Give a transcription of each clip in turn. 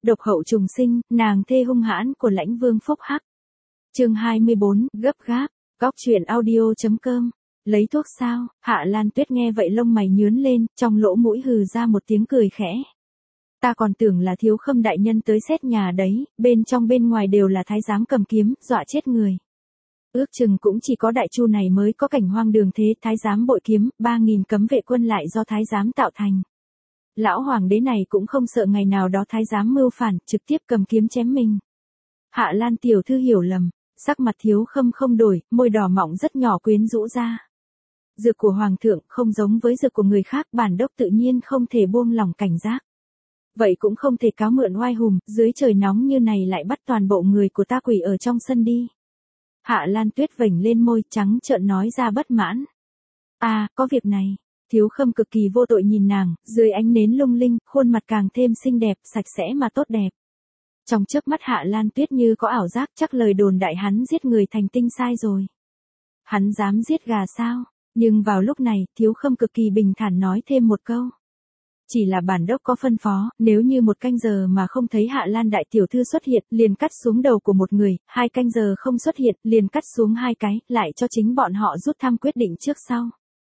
độc hậu trùng sinh, nàng thê hung hãn của Lãnh Vương Phúc Hắc. Chương 24, gấp gáp. Góc truyện audio.com. Lấy thuốc sao? Hạ Lan Tuyết nghe vậy lông mày nhướng lên, trong lỗ mũi hừ ra một tiếng cười khẽ. Ta còn tưởng là Thiếu Khâm đại nhân tới xét nhà đấy, bên trong bên ngoài đều là thái giám cầm kiếm, dọa chết người. Ước chừng cũng chỉ có Đại Chu này mới có cảnh hoang đường thế, thái giám bội kiếm, 3.000 cấm vệ quân lại do thái giám tạo thành. Lão hoàng đế này cũng không sợ ngày nào đó thái giám mưu phản, trực tiếp cầm kiếm chém mình. Hạ Lan tiểu thư hiểu lầm, sắc mặt Thiếu Khâm không đổi, môi đỏ mọng rất nhỏ quyến rũ ra. Dược của hoàng thượng không giống với dược của người khác, bản đốc tự nhiên không thể buông lỏng cảnh giác. Vậy cũng không thể cáo mượn oai hùng, dưới trời nóng như này lại bắt toàn bộ người của ta quỳ ở trong sân đi. Hạ Lan Tuyết vểnh lên môi trắng trợn nói ra bất mãn. Có việc này. Thiếu Khâm cực kỳ vô tội nhìn nàng, dưới ánh nến lung linh, khuôn mặt càng thêm xinh đẹp, sạch sẽ mà tốt đẹp. Trong chớp mắt Hạ Lan Tuyết như có ảo giác, chắc lời đồn đại hắn giết người thành tinh sai rồi. Hắn dám giết gà sao? Nhưng vào lúc này, Thiếu Khâm cực kỳ bình thản nói thêm một câu. Chỉ là bản đốc có phân phó, nếu như 1 canh giờ mà không thấy Hạ Lan đại tiểu thư xuất hiện, liền cắt xuống đầu của một người, 2 canh giờ không xuất hiện, liền cắt xuống 2 cái, lại cho chính bọn họ rút thăm quyết định trước sau.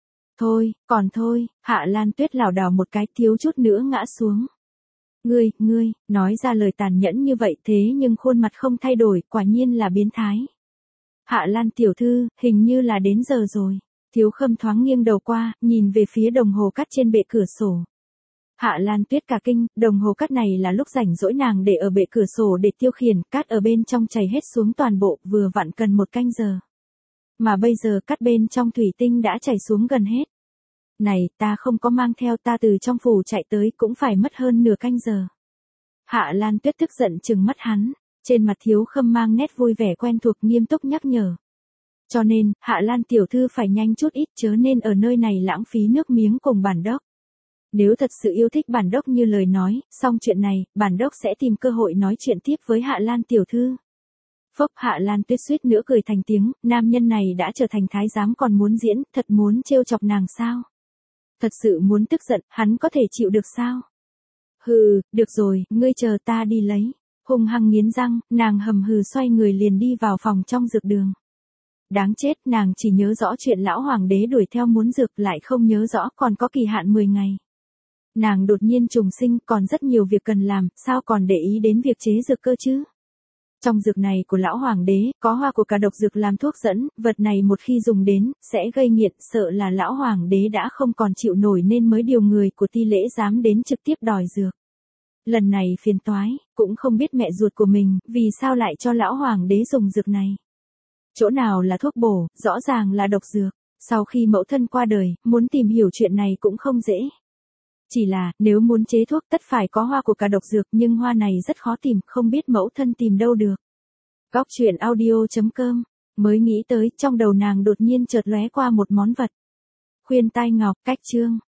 Thôi, Hạ Lan Tuyết lảo đảo một cái, thiếu chút nữa ngã xuống. Ngươi, nói ra lời tàn nhẫn như vậy thế nhưng khuôn mặt không thay đổi, quả nhiên là biến thái. Hạ Lan tiểu thư, hình như là đến giờ rồi. Thiếu Khâm thoáng nghiêng đầu qua, nhìn về phía đồng hồ cát trên bệ cửa sổ. Hạ Lan Tuyết cả kinh, đồng hồ cát này là lúc rảnh rỗi nàng để ở bệ cửa sổ để tiêu khiển, cát ở bên trong chảy hết xuống toàn bộ, vừa vặn cần 1 canh giờ. Mà bây giờ cát bên trong thủy tinh đã chảy xuống gần hết. Này, ta không có mang theo, ta từ trong phủ chạy tới cũng phải mất hơn nửa canh giờ. Hạ Lan Tuyết tức giận trừng mắt hắn, trên mặt Thiếu Khâm mang nét vui vẻ quen thuộc nghiêm túc nhắc nhở. Cho nên, Hạ Lan tiểu thư phải nhanh chút ít chớ nên ở nơi này lãng phí nước miếng cùng bản đốc. Nếu thật sự yêu thích bản đốc như lời nói, xong chuyện này, bản đốc sẽ tìm cơ hội nói chuyện tiếp với Hạ Lan tiểu thư. Phốc, Hạ Lan Tuyết suýt nữa cười thành tiếng, nam nhân này đã trở thành thái giám còn muốn diễn, thật muốn trêu chọc nàng sao? Thật sự muốn tức giận, hắn có thể chịu được sao? Hừ, được rồi, ngươi chờ ta đi lấy. Hung hăng nghiến răng, nàng hầm hừ xoay người liền đi vào phòng trong dược đường. Đáng chết, nàng chỉ nhớ rõ chuyện lão hoàng đế đuổi theo muốn dược, lại không nhớ rõ còn có kỳ hạn 10 ngày. Nàng đột nhiên trùng sinh, còn rất nhiều việc cần làm, sao còn để ý đến việc chế dược cơ chứ? Trong dược này của lão hoàng đế, có hoa của cả độc dược làm thuốc dẫn, vật này một khi dùng đến, sẽ gây nghiện, sợ là lão hoàng đế đã không còn chịu nổi nên mới điều người của Ti Lễ dám đến trực tiếp đòi dược. Lần này phiền toái, cũng không biết mẹ ruột của mình, vì sao lại cho lão hoàng đế dùng dược này. Chỗ nào là thuốc bổ, rõ ràng là độc dược. Sau khi mẫu thân qua đời, muốn tìm hiểu chuyện này cũng không dễ. Chỉ là, nếu muốn chế thuốc tất phải có hoa của cả độc dược, nhưng hoa này rất khó tìm, không biết mẫu thân tìm đâu được. Góc truyện audio.com. Mới nghĩ tới, trong đầu nàng đột nhiên chợt lóe qua một món vật. Khuyên tai ngọc, cách chương.